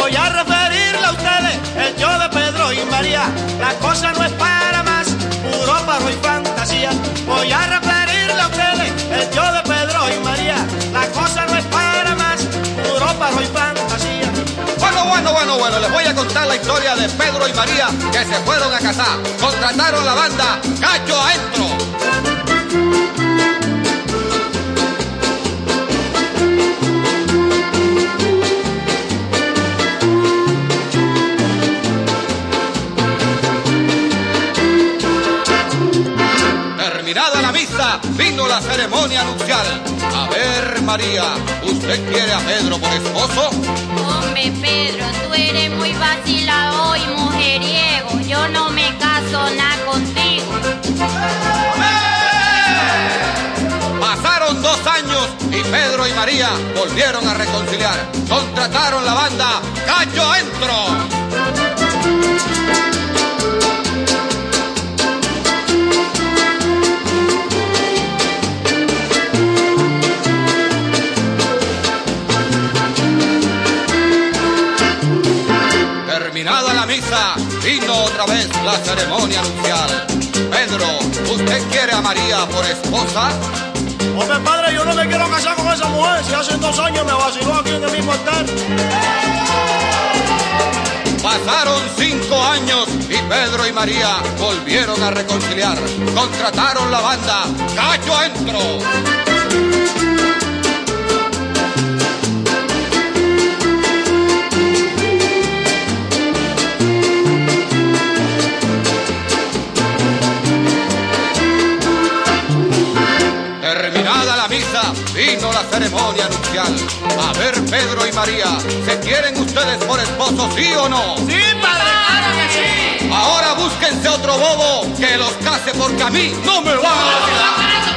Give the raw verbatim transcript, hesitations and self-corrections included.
Voy a referirle a ustedes el yo de Pedro y María. La cosa no es para más, puro pajo y fantasía. Voy a referirle a ustedes el yo de Pedro y María. La cosa no es para más, puro pajo y fantasía. Bueno, bueno, bueno, bueno, les voy a contar la historia de Pedro y María que se fueron a casar. Contrataron la banda Cacho Adentro. Terminada la misa, vino la ceremonia nupcial. A ver, María, ¿usted quiere a Pedro por esposo? Hombre, Pedro, tú eres muy vacilado y mujeriego. Yo no me caso nada contigo. Pasaron dos años y Pedro y María volvieron a reconciliar. Contrataron la banda Cacho Adentro. Terminada la misa, vino otra vez la ceremonia nupcial. Pedro, ¿usted quiere a María por esposa? Hombre, padre, yo no me quiero casar con esa mujer. Si hace dos años me vaciló aquí en el mismo altar. Pasaron cinco años y Pedro y María volvieron a reconciliar. Contrataron la banda Cacho Adentro. Terminada la misa, vino la ceremonia nupcial. A ver, Pedro y María, ¿se quieren ustedes por esposos, sí o no? Sí, padre, claro que sí. Ahora búsquense otro bobo que los case porque a mí no me van a vacilar.